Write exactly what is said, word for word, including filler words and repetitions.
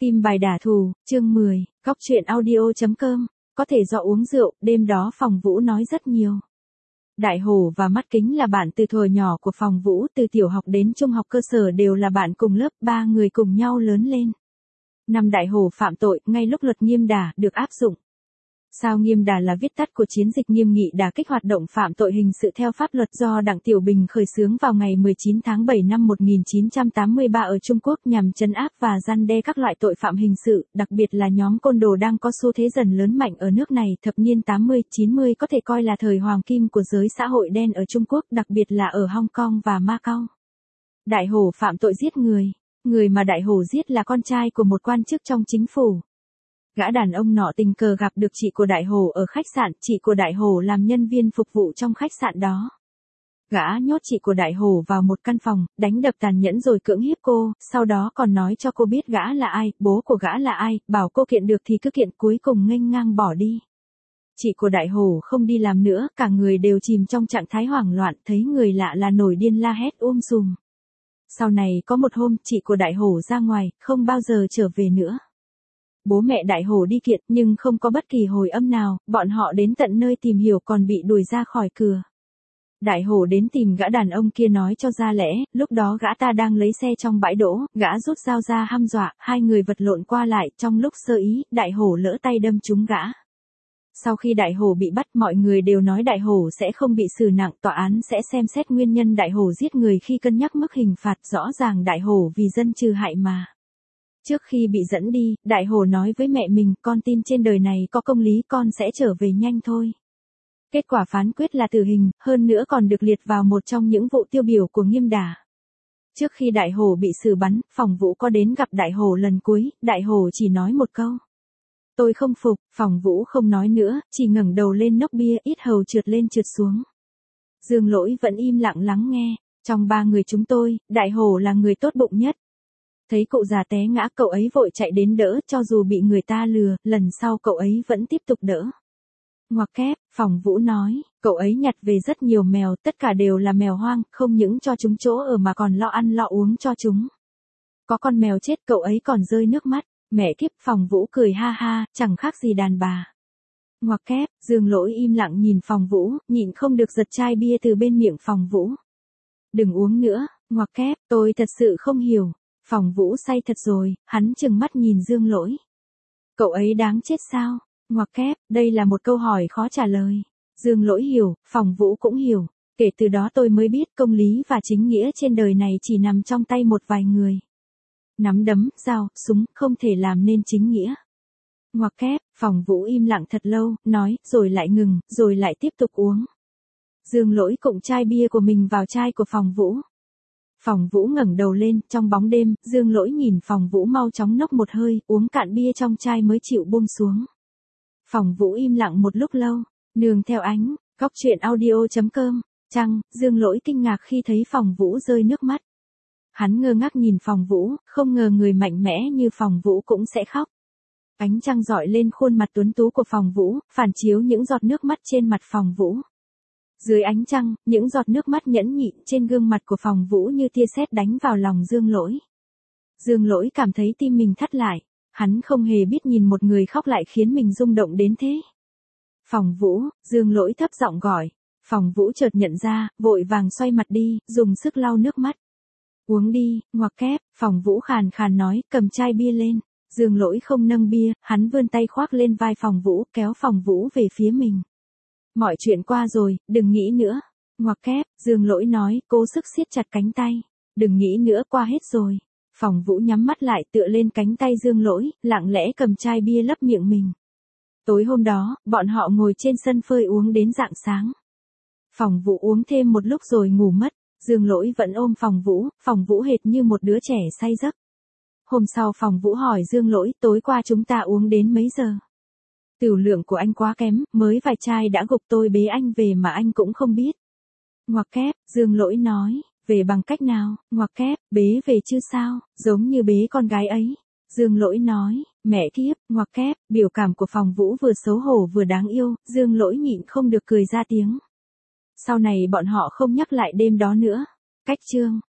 Kim bài đả thù, chương mười, góc truyện audio.com, có thể do uống rượu, đêm đó Phòng Vũ nói rất nhiều. Đại Hổ và Mắt Kính là bạn từ thuở nhỏ của Phòng Vũ, từ tiểu học đến trung học cơ sở đều là bạn cùng lớp, ba người cùng nhau lớn lên. Năm Đại Hổ phạm tội, ngay lúc luật nghiêm đà được áp dụng. Sao nghiêm đà là viết tắt của chiến dịch nghiêm nghị đả kích hoạt động phạm tội hình sự theo pháp luật do Đặng Tiểu Bình khởi xướng vào ngày mười chín tháng bảy năm một nghìn chín trăm tám mươi ba ở Trung Quốc nhằm trấn áp và răn đe các loại tội phạm hình sự, đặc biệt là nhóm côn đồ đang có xu thế dần lớn mạnh ở nước này. Thập niên tám mươi, chín mươi có thể coi là thời hoàng kim của giới xã hội đen ở Trung Quốc, đặc biệt là ở Hong Kong và Macau. Đại Hổ phạm tội giết người. Người mà Đại Hổ giết là con trai của một quan chức trong chính phủ. Gã đàn ông nọ tình cờ gặp được chị của Đại Hổ ở khách sạn, chị của Đại Hổ làm nhân viên phục vụ trong khách sạn đó. Gã nhốt chị của Đại Hổ vào một căn phòng, đánh đập tàn nhẫn rồi cưỡng hiếp cô, sau đó còn nói cho cô biết gã là ai, bố của gã là ai, bảo cô kiện được thì cứ kiện, cuối cùng nghênh ngang bỏ đi. Chị của Đại Hổ không đi làm nữa, cả người đều chìm trong trạng thái hoảng loạn, thấy người lạ là nổi điên la hét um sùm. Sau này có một hôm, chị của Đại Hổ ra ngoài, không bao giờ trở về nữa. Bố mẹ Đại Hổ đi kiện nhưng không có bất kỳ hồi âm nào, bọn họ đến tận nơi tìm hiểu còn bị đuổi ra khỏi cửa. Đại Hổ đến tìm gã đàn ông kia nói cho ra lẽ, lúc đó gã ta đang lấy xe trong bãi đỗ, gã rút dao ra hăm dọa, hai người vật lộn qua lại, trong lúc sơ ý, Đại Hổ lỡ tay đâm trúng gã. Sau khi Đại Hổ bị bắt, mọi người đều nói Đại Hổ sẽ không bị xử nặng, tòa án sẽ xem xét nguyên nhân Đại Hổ giết người khi cân nhắc mức hình phạt, rõ ràng Đại Hổ vì dân trừ hại mà. Trước khi bị dẫn đi, Đại Hổ nói với mẹ mình, con tin trên đời này có công lý, con sẽ trở về nhanh thôi. Kết quả phán quyết là tử hình, hơn nữa còn được liệt vào một trong những vụ tiêu biểu của nghiêm đà. Trước khi Đại Hổ bị xử bắn, Phòng Vũ có đến gặp Đại Hổ lần cuối, Đại Hổ chỉ nói một câu. Tôi không phục, Phòng Vũ không nói nữa, chỉ ngẩng đầu lên nốc bia, ít hầu trượt lên trượt xuống. Dương Lỗi vẫn im lặng lắng nghe, trong ba người chúng tôi, Đại Hổ là người tốt bụng nhất. Thấy cụ già té ngã, cậu ấy vội chạy đến đỡ, cho dù bị người ta lừa, lần sau cậu ấy vẫn tiếp tục đỡ. Ngoặc kép, Phòng Vũ nói, cậu ấy nhặt về rất nhiều mèo, tất cả đều là mèo hoang, không những cho chúng chỗ ở mà còn lo ăn lo uống cho chúng. Có con mèo chết cậu ấy còn rơi nước mắt, mẹ kiếp, Phòng Vũ cười ha ha, chẳng khác gì đàn bà. Ngoặc kép, Dương Lỗi im lặng nhìn Phòng Vũ, nhịn không được giật chai bia từ bên miệng Phòng Vũ. Đừng uống nữa, ngoặc kép, tôi thật sự không hiểu. Phòng Vũ say thật rồi, hắn trừng mắt nhìn Dương Lỗi. Cậu ấy đáng chết sao? Ngoặc kép, đây là một câu hỏi khó trả lời. Dương Lỗi hiểu, Phòng Vũ cũng hiểu. Kể từ đó tôi mới biết công lý và chính nghĩa trên đời này chỉ nằm trong tay một vài người. Nắm đấm, dao, súng, không thể làm nên chính nghĩa. Ngoặc kép, Phòng Vũ im lặng thật lâu, nói, rồi lại ngừng, rồi lại tiếp tục uống. Dương Lỗi cụng chai bia của mình vào chai của Phòng Vũ. Phòng Vũ ngẩng đầu lên, trong bóng đêm, Dương Lỗi nhìn Phòng Vũ mau chóng nốc một hơi, uống cạn bia trong chai mới chịu buông xuống. Phòng Vũ im lặng một lúc lâu, nương theo ánh, góc truyện audio.com, chăng, Dương Lỗi kinh ngạc khi thấy Phòng Vũ rơi nước mắt. Hắn ngơ ngác nhìn Phòng Vũ, không ngờ người mạnh mẽ như Phòng Vũ cũng sẽ khóc. Ánh trăng rọi lên khuôn mặt tuấn tú của Phòng Vũ, phản chiếu những giọt nước mắt trên mặt Phòng Vũ. Dưới ánh trăng, những giọt nước mắt nhẫn nhịn trên gương mặt của Phòng Vũ như tia sét đánh vào lòng Dương Lỗi. Dương Lỗi cảm thấy tim mình thắt lại, hắn không hề biết nhìn một người khóc lại khiến mình rung động đến thế. Phòng Vũ, Dương Lỗi thấp giọng gọi. Phòng Vũ chợt nhận ra, vội vàng xoay mặt đi, dùng sức lau nước mắt. Uống đi, ngoặc kép, Phòng Vũ khàn khàn nói, cầm chai bia lên. Dương Lỗi không nâng bia, hắn vươn tay khoác lên vai Phòng Vũ, kéo Phòng Vũ về phía mình. Mọi chuyện qua rồi, đừng nghĩ nữa. Ngoặc kép, Dương Lỗi nói, cố sức siết chặt cánh tay. Đừng nghĩ nữa, qua hết rồi. Phòng Vũ nhắm mắt lại tựa lên cánh tay Dương Lỗi, lặng lẽ cầm chai bia lấp miệng mình. Tối hôm đó, bọn họ ngồi trên sân phơi uống đến rạng sáng. Phòng Vũ uống thêm một lúc rồi ngủ mất. Dương Lỗi vẫn ôm Phòng Vũ, Phòng Vũ hệt như một đứa trẻ say giấc. Hôm sau Phòng Vũ hỏi Dương Lỗi, tối qua chúng ta uống đến mấy giờ? Tửu lượng của anh quá kém, mới vài chai đã gục tôi bế anh về mà anh cũng không biết. Ngoặc kép, Dương Lỗi nói, về bằng cách nào? Ngoặc kép, bế về chứ sao, giống như bế con gái ấy. Dương Lỗi nói, mẹ kiếp, ngoặc kép, biểu cảm của Phòng Vũ vừa xấu hổ vừa đáng yêu, Dương Lỗi nhịn không được cười ra tiếng. Sau này bọn họ không nhắc lại đêm đó nữa. Cách chương.